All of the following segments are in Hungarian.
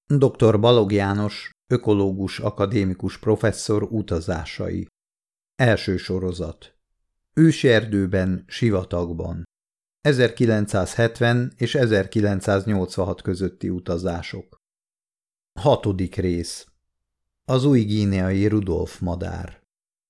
Dr. Balogh János, ökológus akadémikus professzor utazásai. Első sorozat. Őserdőben, sivatagban. 1970 és 1986 közötti utazások. 6. rész. Az új-guineai Rudolf madár.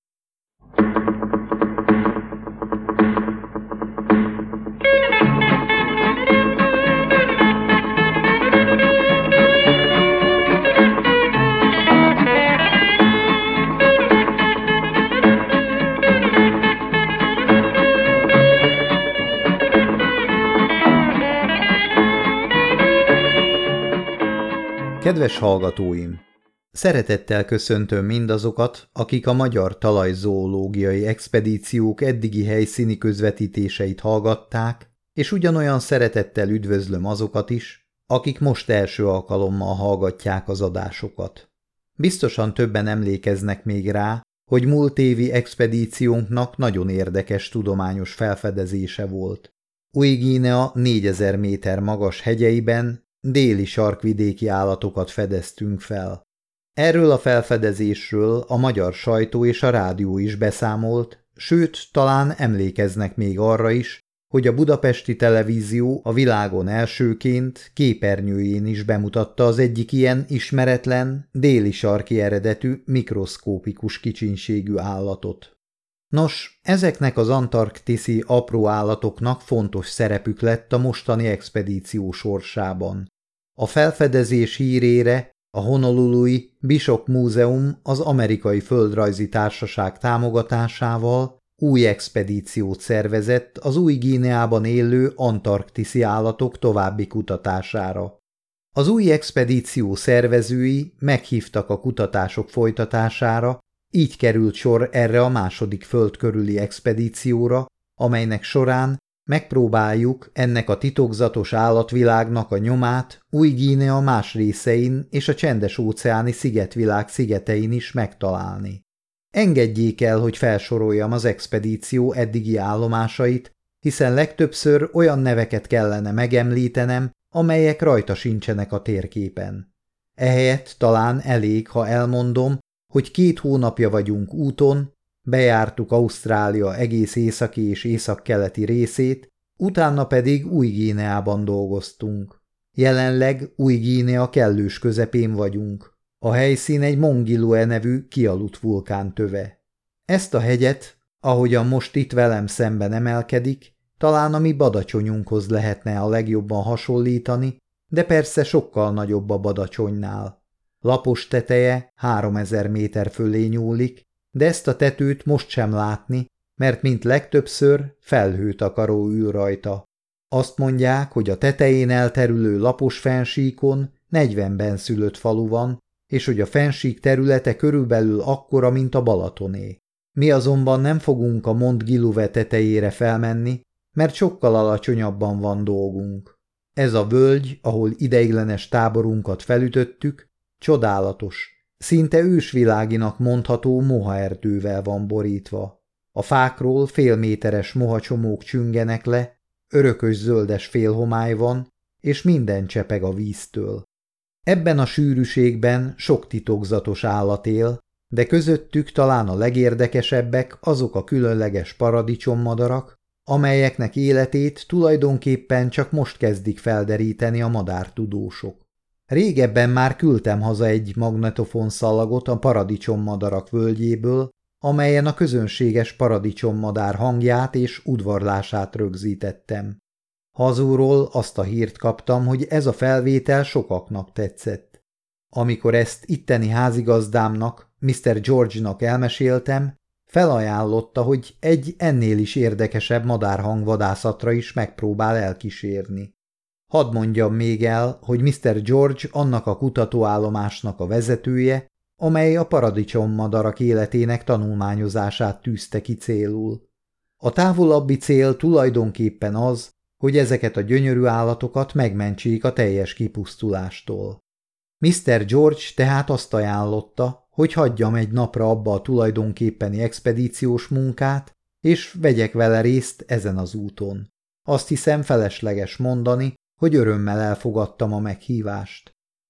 Kedves hallgatóim! Szeretettel köszöntöm mindazokat, akik a magyar talajzoológiai expedíciók eddigi helyszíni közvetítéseit hallgatták, és ugyanolyan szeretettel üdvözlöm azokat is, akik most első alkalommal hallgatják az adásokat. Biztosan többen emlékeznek még rá, hogy múlt évi expedíciónknak nagyon érdekes tudományos felfedezése volt. Új-Guinea 4000 méter magas hegyeiben déli sarkvidéki állatokat fedeztünk fel. Erről a felfedezésről a magyar sajtó és a rádió is beszámolt, sőt, talán emlékeznek még arra is, hogy a budapesti televízió a világon elsőként képernyőjén is bemutatta az egyik ilyen ismeretlen, déli sarki eredetű mikroszkópikus kicsinségű állatot. Nos, ezeknek az antarktiszi apró állatoknak fontos szerepük lett a mostani expedíció sorsában. A felfedezés hírére a Honolului Bishop Múzeum az Amerikai Földrajzi Társaság támogatásával új expedíciót szervezett az Új-Guineában élő antarktiszi állatok további kutatására. Az új expedíció szervezői meghívtak a kutatások folytatására, így került sor erre a második föld körüli expedícióra, amelynek során megpróbáljuk ennek a titokzatos állatvilágnak a nyomát Új-Guinea más részein és a csendes-óceáni szigetvilág szigetein is megtalálni. Engedjék el, hogy felsoroljam az expedíció eddigi állomásait, hiszen legtöbbször olyan neveket kellene megemlítenem, amelyek rajta sincsenek a térképen. Ehelyett talán elég, ha elmondom, hogy 2 hónapja vagyunk úton, bejártuk Ausztrália egész északi és északkeleti részét, utána pedig Új-Guineában dolgoztunk. Jelenleg Új-Guinea kellős közepén vagyunk. A helyszín egy Mongilue nevű kialudt vulkántöve. Ezt a hegyet, ahogyan most itt velem szemben emelkedik, talán a mi Badacsonyunkhoz lehetne a legjobban hasonlítani, de persze sokkal nagyobb a Badacsonynál. Lapos teteje 3000 méter fölé nyúlik, de ezt a tetőt most sem látni, mert mint legtöbbször felhőtakaró ül rajta. Azt mondják, hogy a tetején elterülő lapos fennsíkon 40 benszülött falu van, és hogy a fennsík területe körülbelül akkora, mint a Balatoné. Mi azonban nem fogunk a Mont Giluve tetejére felmenni, mert sokkal alacsonyabban van dolgunk. Ez a völgy, ahol ideiglenes táborunkat felütöttük, csodálatos, szinte ősviláginak mondható mohaerdővel van borítva. A fákról félméteres mohacsomók csüngenek le, örökös zöldes félhomály van, és minden csepeg a víztől. Ebben a sűrűségben sok titokzatos állat él, de közöttük talán a legérdekesebbek azok a különleges paradicsommadarak, amelyeknek életét tulajdonképpen csak most kezdik felderíteni a madártudósok. Régebben már küldtem haza egy magnetofonszalagot a paradicsommadarak völgyéből, amelyen a közönséges paradicsommadár hangját és udvarlását rögzítettem. Hazúról azt a hírt kaptam, hogy ez a felvétel sokaknak tetszett. Amikor ezt itteni házigazdámnak, Mr. George-nak elmeséltem, felajánlotta, hogy egy ennél is érdekesebb madárhangvadászatra is megpróbál elkísérni. Hadd mondjam még el, hogy Mr. George annak a kutatóállomásnak a vezetője, amely a paradicsommadarak életének tanulmányozását tűzte ki célul. A távolabbi cél tulajdonképpen az, hogy ezeket a gyönyörű állatokat megmentsék a teljes kipusztulástól. Mr. George tehát azt ajánlotta, hogy hagyjam egy napra abba a tulajdonképpeni expedíciós munkát, és vegyek vele részt ezen az úton. Azt hiszem felesleges mondani, hogy örömmel elfogadtam a meghívást.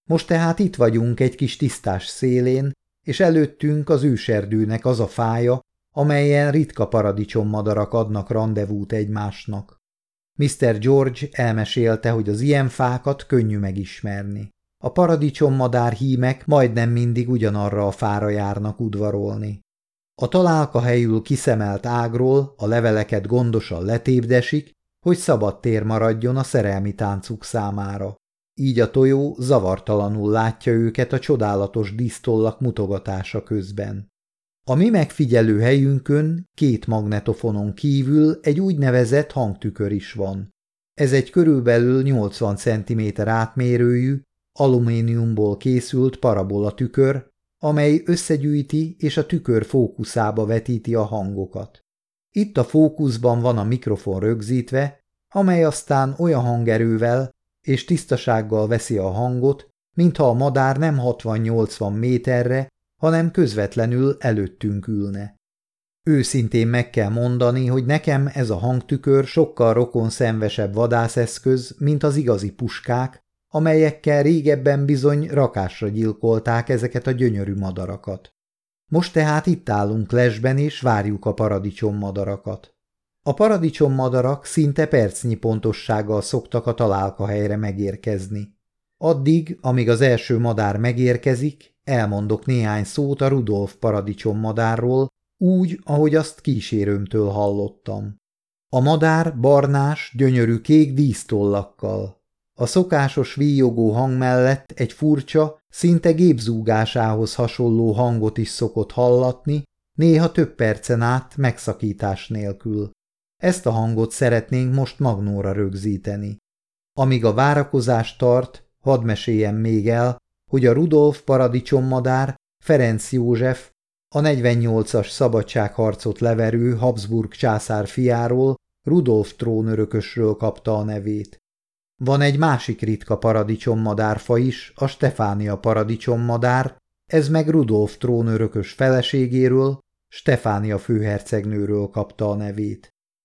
Most tehát itt vagyunk egy kis tisztás szélén, és előttünk az őserdőnek az a fája, amelyen ritka paradicsommadarak adnak randevút egymásnak. Mr. George elmesélte, hogy az ilyen fákat könnyű megismerni. A paradicsommadár hímek majdnem mindig ugyanarra a fára járnak udvarolni. A találkahelyül kiszemelt ágról a leveleket gondosan letépdesik, hogy szabad tér maradjon a szerelmi táncuk számára. Így a tojó zavartalanul látja őket a csodálatos dísztollak mutogatása közben. A mi megfigyelő helyünkön 2 magnetofonon kívül egy úgynevezett hangtükör is van. Ez egy körülbelül 80 cm átmérőjű, alumíniumból készült parabola tükör, amely összegyűjti és a tükör fókuszába vetíti a hangokat. Itt a fókuszban van a mikrofon rögzítve, amely aztán olyan hangerővel és tisztasággal veszi a hangot, mintha a madár nem 60-80 méterre, hanem közvetlenül előttünk ülne. Őszintén meg kell mondani, hogy nekem ez a hangtükör sokkal rokonszenvesebb vadászeszköz, mint az igazi puskák, amelyekkel régebben bizony rakásra gyilkolták ezeket a gyönyörű madarakat. Most tehát itt állunk lesben és várjuk a paradicsom-madarakat. A paradicsom-madarak szinte percnyi pontossággal szoktak a találkahelyre megérkezni. Addig, amíg az első madár megérkezik, elmondok néhány szót a Rudolf paradicsom-madárról, úgy, ahogy azt kísérőmtől hallottam. A madár barnás, gyönyörű kék dísztollakkal. A szokásos víjogó hang mellett egy furcsa, szinte gépzúgásához hasonló hangot is szokott hallatni, néha több percen át megszakítás nélkül. Ezt a hangot szeretnénk most magnóra rögzíteni. Amíg a várakozás tart, hadd meséljem még el, hogy a Rudolf paradicsom-madár Ferenc József, a 48-as szabadságharcot leverő Habsburg császár fiáról, Rudolf trónörökösről kapta a nevét. Van egy másik ritka paradicsom-madárfa is, a Stefánia paradicsom-madár, ez meg Rudolf trónörökös feleségéről, Stefánia főhercegnőről kapta a nevét.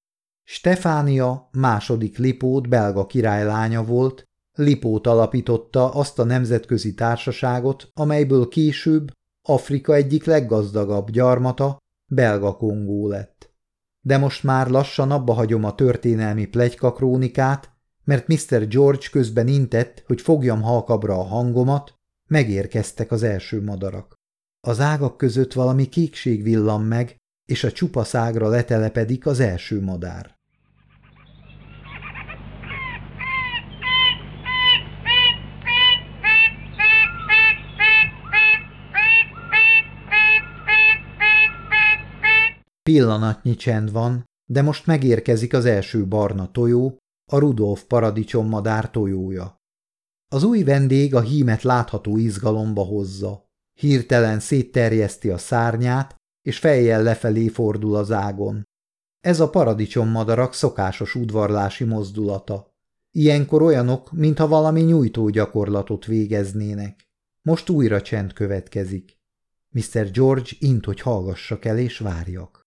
Stefánia második Lipót belga királylánya volt, Lipót alapította azt a nemzetközi társaságot, amelyből később Afrika egyik leggazdagabb gyarmata, Belga Kongó lett. De most már lassan abba hagyom a történelmi pletykakrónikát, mert Mr. George közben intett, hogy fogjam halkabbra a hangomat, megérkeztek az első madarak. Az ágak között valami kékség villan meg, és a csupasz ágra letelepedik az első madár. Pillanatnyi csend van, de most megérkezik az első barna tojó, a Rudolf paradicsom-madár tojója. Az új vendég a hímet látható izgalomba hozza. Hirtelen szétterjeszti a szárnyát, és fejjel lefelé fordul az ágon. Ez a paradicsom-madarak szokásos udvarlási mozdulata. Ilyenkor olyanok, mintha valami nyújtó gyakorlatot végeznének. Most újra csend következik. Mr. George int, hogy hallgassak el és várjak.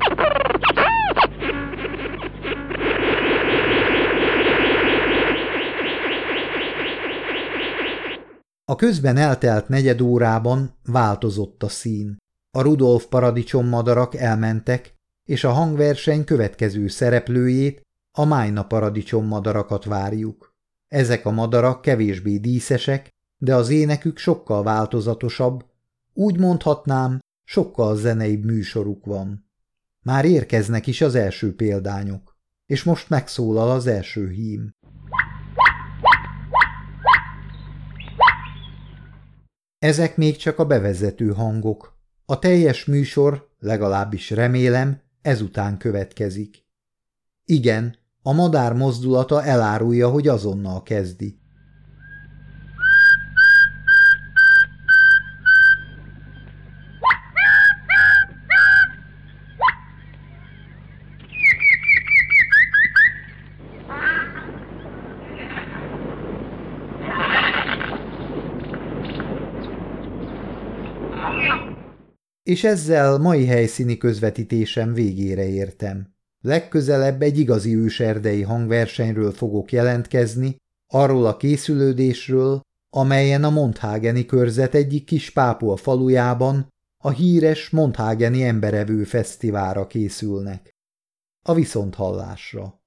A közben eltelt negyed órában változott a szín. A Rudolf paradicsom-madarak elmentek, és a hangverseny következő szereplőjét, a Májna paradicsom-madarakat várjuk. Ezek a madarak kevésbé díszesek, de az énekük sokkal változatosabb, úgy mondhatnám, sokkal zeneibb műsoruk van. Már érkeznek is az első példányok, és most megszólal az első hím. Ezek még csak a bevezető hangok. A teljes műsor, legalábbis remélem, ezután következik. Igen, a madár mozdulata elárulja, hogy azonnal kezdi. És ezzel mai helyszíni közvetítésem végére értem. Legközelebb egy igazi őserdei hangversenyről fogok jelentkezni, arról a készülődésről, amelyen a Monthageni körzet egyik kis Pápua falujában a híres Monthageni emberevő fesztiválra készülnek. A viszonthallásra.